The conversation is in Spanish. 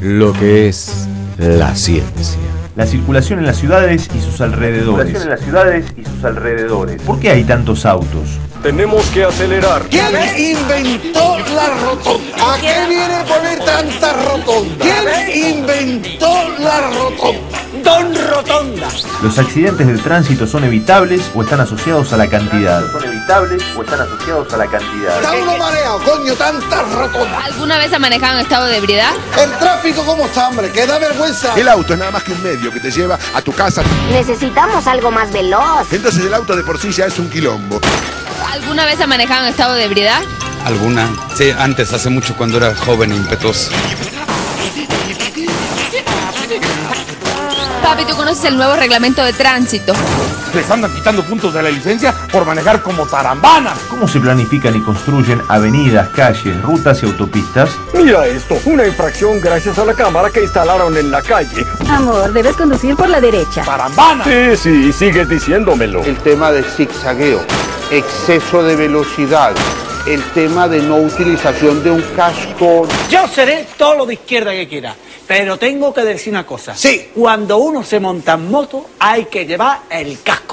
lo que es la ciencia. La circulación en las ciudades y sus alrededores. ¿Por qué hay tantos autos? Tenemos que acelerar. ¿Quién inventó la rotonda? ¿A qué viene a poner tanta rotonda? ¿Quién inventó la rotonda? Don Rotonda. ¿Los accidentes del tránsito son evitables o están asociados a la cantidad? Está uno mareado, coño, tanta rotonda. ¿Alguna vez ha manejado en estado de ebriedad? El tráfico cómo está, hombre, que da vergüenza. El auto es nada más que un medio que te lleva a tu casa. Necesitamos algo más veloz. Entonces el auto de por sí ya es un quilombo. ¿Alguna vez ha manejado en estado de ebriedad? ¿Alguna? Sí, antes, hace mucho, cuando era joven e impetuoso. Papi, ¿tú conoces el nuevo reglamento de tránsito? Les andan quitando puntos de la licencia por manejar como tarambanas. ¿Cómo se planifican y construyen avenidas, calles, rutas y autopistas? Mira esto, una infracción gracias a la cámara que instalaron en la calle. Amor, debes conducir por la derecha. ¡Tarambana! Sí, sigues diciéndomelo. El tema del zigzagueo, exceso de velocidad, el tema de no utilización de un casco. Yo seré todo lo de izquierda que quiera, pero tengo que decir una cosa. Sí. Cuando uno se monta en moto, hay que llevar el casco.